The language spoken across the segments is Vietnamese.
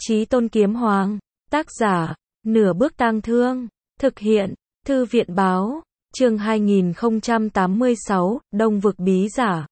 Chí Tôn Kiếm Hoàng. Tác giả, Nửa Bước Tang Thương. Thực hiện, Thư viện báo. Chương 2086, Đông Vực Bí Giả.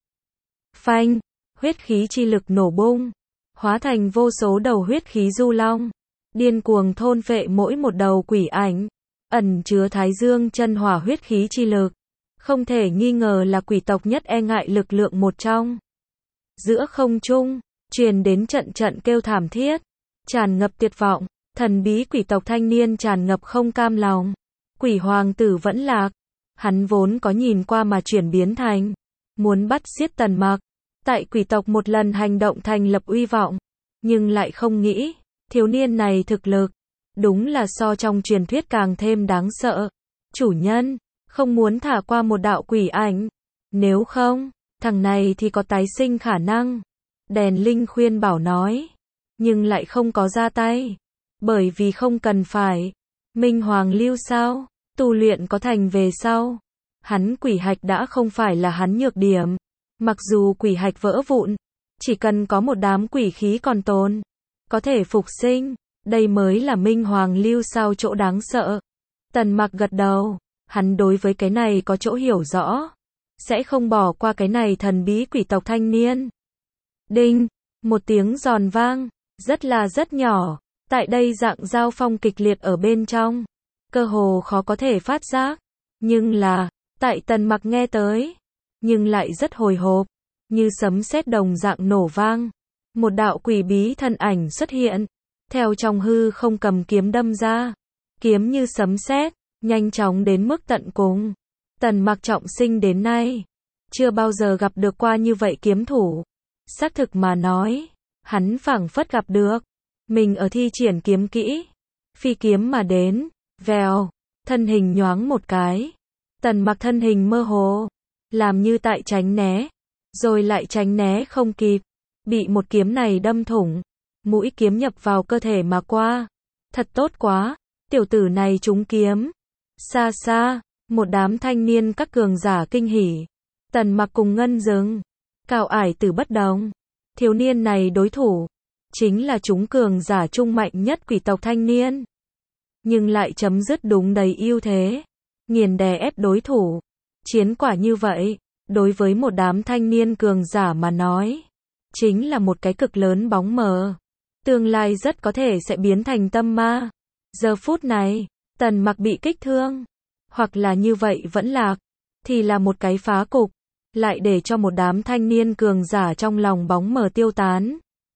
Phanh, huyết khí chi lực nổ bung, hóa thành vô số đầu huyết khí du long, điên cuồng thôn phệ mỗi một đầu quỷ ảnh, ẩn chứa Thái Dương chân hỏa huyết khí chi lực, không thể nghi ngờ là quỷ tộc nhất e ngại lực lượng một trong. Giữa không trung, truyền đến trận trận kêu thảm thiết, tràn ngập tuyệt vọng, thần bí quỷ tộc thanh niên tràn ngập không cam lòng. Quỷ hoàng tử vẫn lạc, hắn vốn có nhìn qua mà chuyển biến thành muốn bắt giết Tần Mặc, tại quỷ tộc một lần hành động thành lập uy vọng, nhưng lại không nghĩ, thiếu niên này thực lực, đúng là so trong truyền thuyết càng thêm đáng sợ. Chủ nhân, không muốn thả qua một đạo quỷ ảnh, nếu không, thằng này thì có tái sinh khả năng. Đèn Linh khuyên bảo nói, nhưng lại không có ra tay, bởi vì không cần phải. Minh Hoàng lưu sao, tu luyện có thành về sau, hắn quỷ hạch đã không phải là hắn nhược điểm. Mặc dù quỷ hạch vỡ vụn, chỉ cần có một đám quỷ khí còn tồn, có thể phục sinh, đây mới là Minh Hoàng lưu sao chỗ đáng sợ. Tần Mặc gật đầu, hắn đối với cái này có chỗ hiểu rõ, sẽ không bỏ qua cái này thần bí quỷ tộc thanh niên. Đinh, một tiếng giòn vang, rất nhỏ, tại đây dạng giao phong kịch liệt ở bên trong, cơ hồ khó có thể phát giác, nhưng là, tại Tần Mặc nghe tới, nhưng lại rất hồi hộp, như sấm sét đồng dạng nổ vang. Một đạo quỷ bí thân ảnh xuất hiện, theo trong hư không cầm kiếm đâm ra, kiếm như sấm sét, nhanh chóng đến mức tận cùng. Tần Mặc trọng sinh đến nay, chưa bao giờ gặp được qua như vậy kiếm thủ. Xác thực mà nói, hắn phảng phất gặp được mình ở thi triển kiếm kỹ, phi kiếm mà đến, vèo, thân hình nhoáng một cái. Tần Mặc thân hình mơ hồ, làm như tại tránh né, rồi lại tránh né không kịp, bị một kiếm này đâm thủng, mũi kiếm nhập vào cơ thể mà qua. Thật tốt quá, tiểu tử này trúng kiếm. Xa xa, một đám thanh niên các cường giả kinh hỉ. Tần Mặc cùng Ngân Dừng, Cao Ải Tử bất đồng. Thiếu niên này đối thủ, chính là chúng cường giả trung mạnh nhất quỷ tộc thanh niên. Nhưng lại chấm dứt đúng đầy ưu thế, nghiền đè ép đối thủ. Chiến quả như vậy, đối với một đám thanh niên cường giả mà nói, chính là một cái cực lớn bóng mờ. Tương lai rất có thể sẽ biến thành tâm ma. Giờ phút này, Tần Mặc bị kích thương, hoặc là như vậy vẫn lạc, thì là một cái phá cục, lại để cho một đám thanh niên cường giả trong lòng bóng mờ tiêu tán.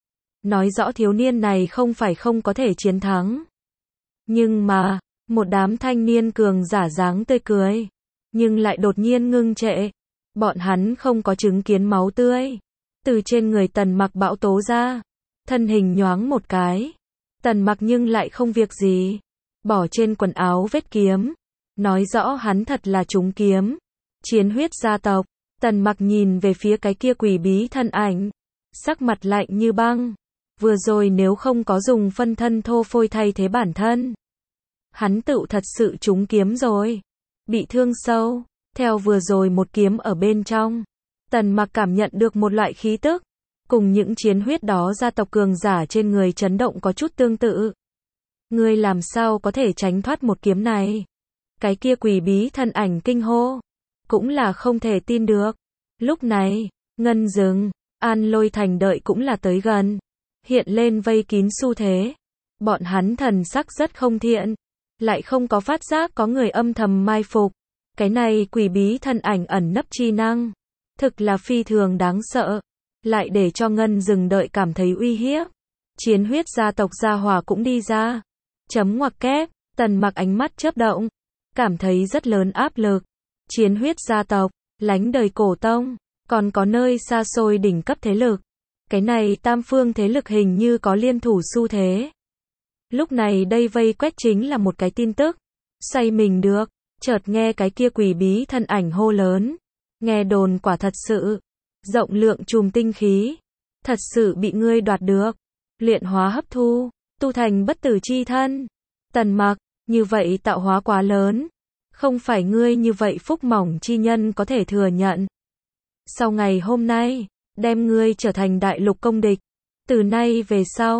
Nói rõ thiếu niên này không phải không có thể chiến thắng. Nhưng mà, một đám thanh niên cường giả dáng tươi cười, nhưng lại đột nhiên ngưng trệ. Bọn hắn không có chứng kiến máu tươi từ trên người Tần Mặc bão tố ra, thân hình nhoáng một cái. Tần Mặc nhưng lại không việc gì, bỏ trên quần áo vết kiếm, nói rõ hắn thật là trúng kiếm. Chiến huyết gia tộc. Tần Mặc nhìn về phía cái kia quỷ bí thân ảnh, sắc mặt lạnh như băng. Vừa rồi nếu không có dùng phân thân thô phôi thay thế bản thân, hắn tựu thật sự trúng kiếm rồi, bị thương sâu. Theo vừa rồi một kiếm ở bên trong, Tần Mặc cảm nhận được một loại khí tức, cùng những chiến huyết đó gia tộc cường giả trên người chấn động có chút tương tự. Ngươi làm sao có thể tránh thoát một kiếm này? Cái kia quỷ bí thân ảnh kinh hô, cũng là không thể tin được. Lúc này, Ngân Dừng, An Lôi Thành đợi cũng là tới gần, hiện lên vây kín xu thế. Bọn hắn thần sắc rất không thiện, lại không có phát giác có người âm thầm mai phục. Cái này quỷ bí thân ảnh ẩn nấp chi năng, thực là phi thường đáng sợ, lại để cho Ngân Dừng đợi cảm thấy uy hiếp. Chiến huyết gia tộc gia hỏa cũng đi ra. Chấm ngoặc kép, Tần Mặc ánh mắt chớp động, cảm thấy rất lớn áp lực. Chiến huyết gia tộc, lánh đời cổ tông, còn có nơi xa xôi đỉnh cấp thế lực. Cái này tam phương thế lực hình như có liên thủ xu thế. Lúc này đây vây quét chính là một cái tin tức. Xoay mình được, chợt nghe cái kia quỷ bí thân ảnh hô lớn. Nghe đồn quả thật sự, rộng lượng chùm tinh khí, thật sự bị ngươi đoạt được. Luyện hóa hấp thu, tu thành bất tử chi thân. Tần Mặc, như vậy tạo hóa quá lớn, không phải ngươi như vậy phúc mỏng chi nhân có thể thừa nhận. Sau ngày hôm nay, đem ngươi trở thành đại lục công địch. Từ nay về sau,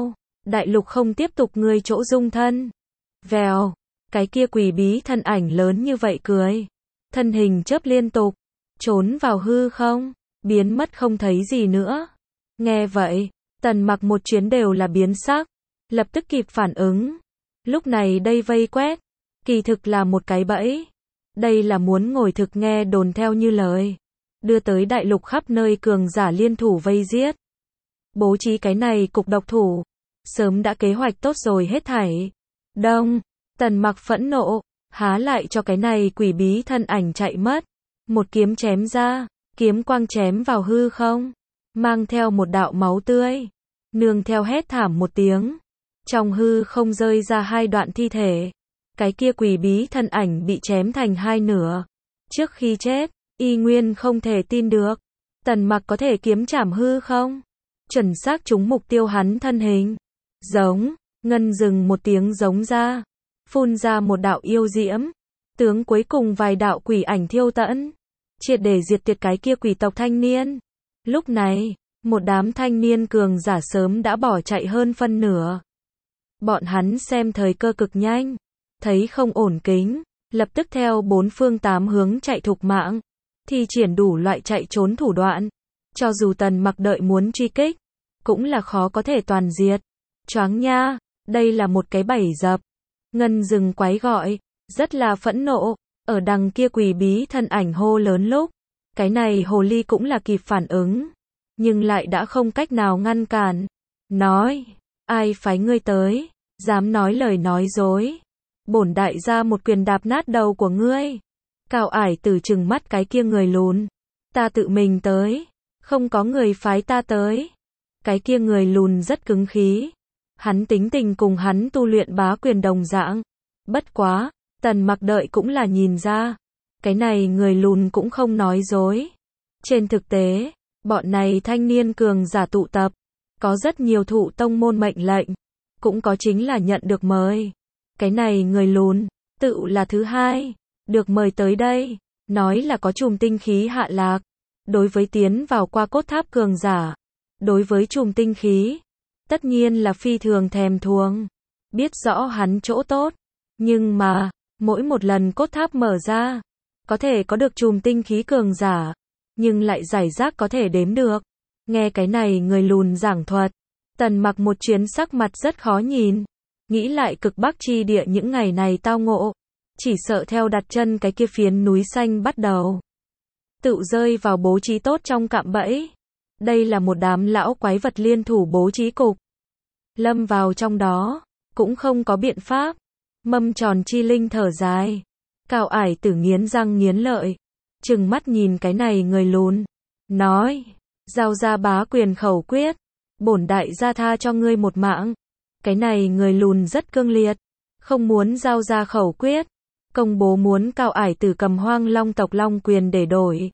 đại lục không tiếp tục ngươi chỗ dung thân. Vèo, cái kia quỷ bí thân ảnh lớn như vậy cười. Thân hình chớp liên tục, trốn vào hư không, biến mất không thấy gì nữa. Nghe vậy, Tần Mặc một chuyến đều là biến sắc, lập tức kịp phản ứng. Lúc này đây vây quét, kỳ thực là một cái bẫy. Đây là muốn ngồi thực nghe đồn theo như lời, đưa tới đại lục khắp nơi cường giả liên thủ vây giết. Bố trí cái này cục độc thủ, sớm đã kế hoạch tốt rồi hết thảy. Đông, Tần Mặc phẫn nộ, há lại cho cái này quỷ bí thân ảnh chạy mất. Một kiếm chém ra, kiếm quang chém vào hư không, mang theo một đạo máu tươi, nương theo hét thảm một tiếng. Trong hư không rơi ra hai đoạn thi thể. Cái kia quỷ bí thân ảnh bị chém thành hai nửa. Trước khi chết, y nguyên không thể tin được. Tần Mặc có thể kiếm chảm hư không? Chuẩn xác trúng mục tiêu hắn thân hình. Giống, ngân dừng một tiếng giống ra. Phun ra một đạo yêu diễm. Tướng cuối cùng vài đạo quỷ ảnh thiêu tận. Triệt để diệt tuyệt cái kia quỷ tộc thanh niên. Lúc này, một đám thanh niên cường giả sớm đã bỏ chạy hơn phân nửa. Bọn hắn xem thời cơ cực nhanh. Thấy không ổn kính, lập tức theo bốn phương tám hướng chạy thục mạng, thi triển đủ loại chạy trốn thủ đoạn. Cho dù Tần Mặc đợi muốn truy kích, cũng là khó có thể toàn diệt. Choáng nha, đây là một cái bẫy dập. Ngân dừng quái gọi, rất là phẫn nộ, ở đằng kia quỷ bí thân ảnh hô lớn lúc. Cái này hồ ly cũng là kịp phản ứng, nhưng lại đã không cách nào ngăn cản. Nói, ai phái ngươi tới, dám nói lời nói dối. Bổn đại gia một quyền đạp nát đầu của ngươi. Cao Ải Tử trừng mắt cái kia người lùn. Ta tự mình tới, không có người phái ta tới. Cái kia người lùn rất cứng khí. Hắn tính tình cùng hắn tu luyện bá quyền đồng dạng. Bất quá, Tần Mặc đợi cũng là nhìn ra. Cái này người lùn cũng không nói dối. Trên thực tế, bọn này thanh niên cường giả tụ tập. Có rất nhiều thụ tông môn mệnh lệnh. Cũng có chính là nhận được mời. Cái này người lùn, tự là thứ hai, được mời tới đây, nói là có chùm tinh khí hạ lạc. Đối với tiến vào qua cốt tháp cường giả, đối với chùm tinh khí, tất nhiên là phi thường thèm thuồng, biết rõ hắn chỗ tốt. Nhưng mà, mỗi một lần cốt tháp mở ra, có thể có được chùm tinh khí cường giả, nhưng lại giải rác có thể đếm được. Nghe cái này người lùn giảng thuật, Tần Mặc một chuyến sắc mặt rất khó nhìn. Nghĩ lại cực Bắc chi địa những ngày này tao ngộ, chỉ sợ theo đặt chân cái kia phiến núi xanh bắt đầu, tự rơi vào bố trí tốt trong cạm bẫy. Đây là một đám lão quái vật liên thủ bố trí cục. Lâm vào trong đó, cũng không có biện pháp. Mâm tròn chi linh thở dài. Cao Ải Tử nghiến răng nghiến lợi, trừng mắt nhìn cái này người lùn. Nói, giao ra bá quyền khẩu quyết. Bổn đại gia tha cho ngươi một mạng. Cái này người lùn rất cương liệt, không muốn giao ra khẩu quyết, công bố muốn Cao Ải Tử cầm Hoang Long tộc long quyền để đổi.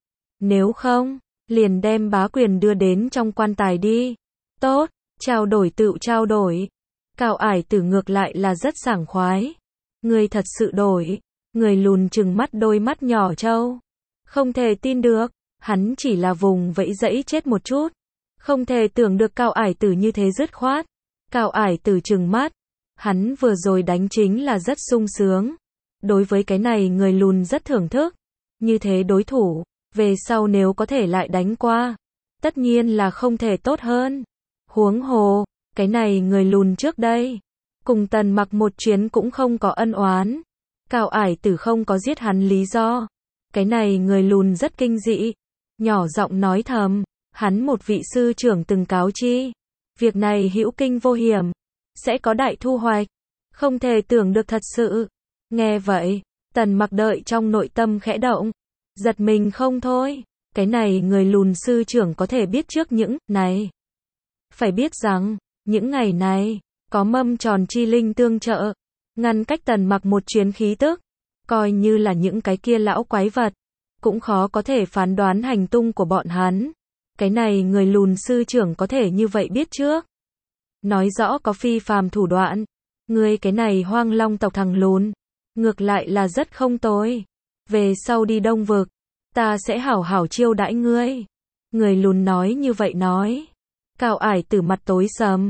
Nếu không, liền đem bá quyền đưa đến trong quan tài đi. Tốt, trao đổi tự trao đổi. Cao Ải Tử ngược lại là rất sảng khoái. Người thật sự đổi. Người lùn trừng mắt đôi mắt nhỏ trâu. Không thể tin được, hắn chỉ là vùng vẫy dẫy chết một chút. Không thể tưởng được Cao Ải Tử như thế dứt khoát. Cao Ải Tử trừng mắt, hắn vừa rồi đánh chính là rất sung sướng. Đối với cái này người lùn rất thưởng thức. Như thế đối thủ, về sau nếu có thể lại đánh qua, tất nhiên là không thể tốt hơn. Huống hồ, cái này người lùn trước đây, cùng Tần Mặc một chuyến cũng không có ân oán. Cao Ải Tử không có giết hắn lý do. Cái này người lùn rất kinh dị, nhỏ giọng nói thầm, hắn một vị sư trưởng từng cáo chi. Việc này hữu kinh vô hiểm, sẽ có đại thu hoạch. Không thể tưởng được thật sự. Nghe vậy, Tần Mặc đợi trong nội tâm khẽ động, giật mình không thôi. Cái này người lùn sư trưởng có thể biết trước những này. Phải biết rằng, những ngày này, có mâm tròn chi linh tương trợ, ngăn cách Tần Mặc một chuyến khí tức. Coi như là những cái kia lão quái vật, cũng khó có thể phán đoán hành tung của bọn hắn. Cái này người lùn sư trưởng có thể như vậy biết trước. Nói rõ có phi phàm thủ đoạn. Ngươi cái này Hoang Long tộc thằng lùn, ngược lại là rất không tồi. Về sau đi Đông Vực, ta sẽ hảo hảo chiêu đãi ngươi. Người lùn nói như vậy nói. Cao Ải Tử mặt tối sầm,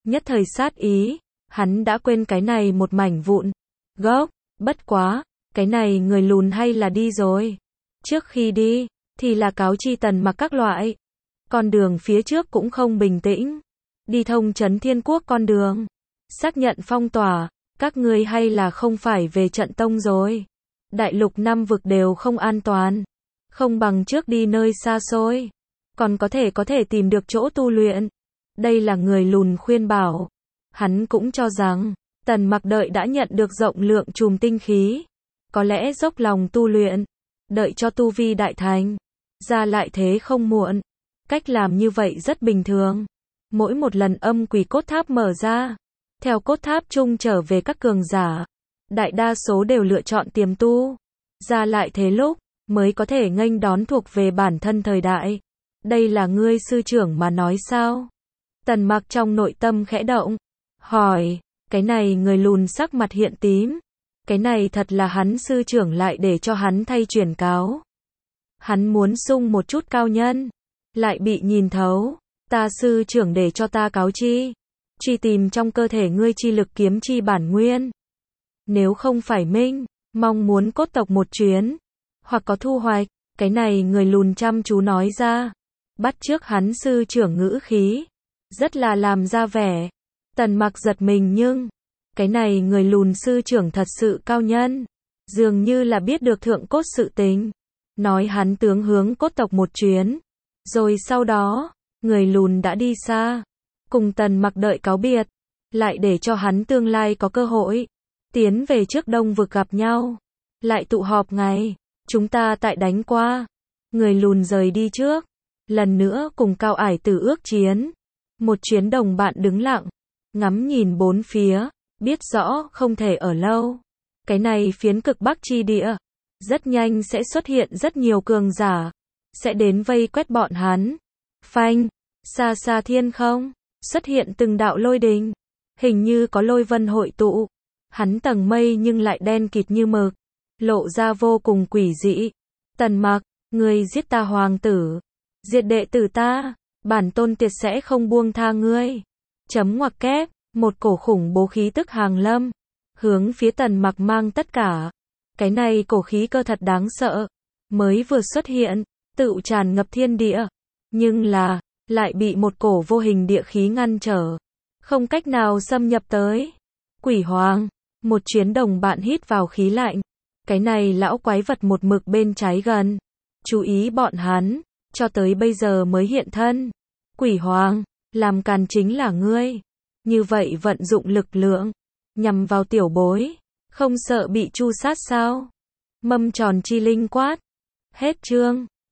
Nhất thời sát ý, hắn đã quên cái này một mảnh vụn gốc, bất quá, cái này người lùn hay là đi rồi. Trước khi đi, thì là cáo chi Tần Mặc các loại. Con đường phía trước cũng không bình tĩnh. Đi thông trấn Thiên Quốc con đường. Xác nhận phong tỏa, các ngươi hay là không phải về trận tông rồi. Đại lục 5 vực đều không an toàn. Không bằng trước đi nơi xa xôi. Còn có thể tìm được chỗ tu luyện. Đây là người lùn khuyên bảo. Hắn cũng cho rằng, Tần Mặc đợi đã nhận được rộng lượng chùm tinh khí. Có lẽ dốc lòng tu luyện. Đợi cho tu vi đại thành. Ra lại thế không muộn. Cách làm như vậy rất bình thường. Mỗi một lần âm quỷ cốt tháp mở ra, theo cốt tháp chung trở về các cường giả, đại đa số đều lựa chọn tiềm tu. Ra lại thế lúc, mới có thể nghênh đón thuộc về bản thân thời đại. Đây là ngươi sư trưởng mà nói sao? Tần Mặc trong nội tâm khẽ động. Hỏi, cái này người lùn sắc mặt hiện tím. Cái này thật là hắn sư trưởng lại để cho hắn thay truyền cáo. Hắn muốn sung một chút cao nhân. Lại bị nhìn thấu. Ta sư trưởng để cho ta cáo chi. Truy tìm trong cơ thể ngươi chi lực kiếm chi bản nguyên. Nếu không phải minh, mong muốn cốt tộc một chuyến. Hoặc có thu hoạch. Cái này người lùn chăm chú nói ra. Bắt trước hắn sư trưởng ngữ khí. Rất là làm ra vẻ. Tần Mặc giật mình nhưng. Cái này người lùn sư trưởng thật sự cao nhân. Dường như là biết được thượng cốt sự tình. Nói hắn tướng hướng cốt tộc một chuyến. Rồi sau đó, người lùn đã đi xa. Cùng Tần Mặc đợi cáo biệt. Lại để cho hắn tương lai có cơ hội. Tiến về trước Đông vực gặp nhau. Lại tụ họp ngày. Chúng ta tại đánh qua. Người lùn rời đi trước. Lần nữa cùng Cao Ải Tử ước chiến. Một chuyến đồng bạn đứng lặng. Ngắm nhìn bốn phía. Biết rõ không thể ở lâu. Cái này phiến cực Bắc chi địa. Rất nhanh sẽ xuất hiện rất nhiều cường giả. Sẽ đến vây quét bọn hắn. Phanh. Xa xa thiên không. Xuất hiện từng đạo lôi đình. Hình như có lôi vân hội tụ. Hắn tầng mây nhưng lại đen kịt như mực. Lộ ra vô cùng quỷ dị. Tần Mặc, ngươi giết ta hoàng tử. Diệt đệ tử ta. Bản tôn tiệt sẽ không buông tha ngươi. Chấm ngoặc kép. Một cổ khủng bố khí tức hàng lâm. Hướng phía Tần Mặc mang tất cả. Cái này cổ khí cơ thật đáng sợ. Mới vừa xuất hiện. Tự tràn ngập thiên địa. Nhưng là, lại bị một cổ vô hình địa khí ngăn trở. Không cách nào xâm nhập tới. Quỷ hoàng. Một chuyến đồng bạn hít vào khí lạnh. Cái này lão quái vật một mực bên trái gần. Chú ý bọn hắn. Cho tới bây giờ mới hiện thân. Quỷ hoàng. Làm càn chính là ngươi. Như vậy vận dụng lực lượng. Nhằm vào tiểu bối. Không sợ bị tru sát sao? Mâm tròn chi linh quát. Hết chương.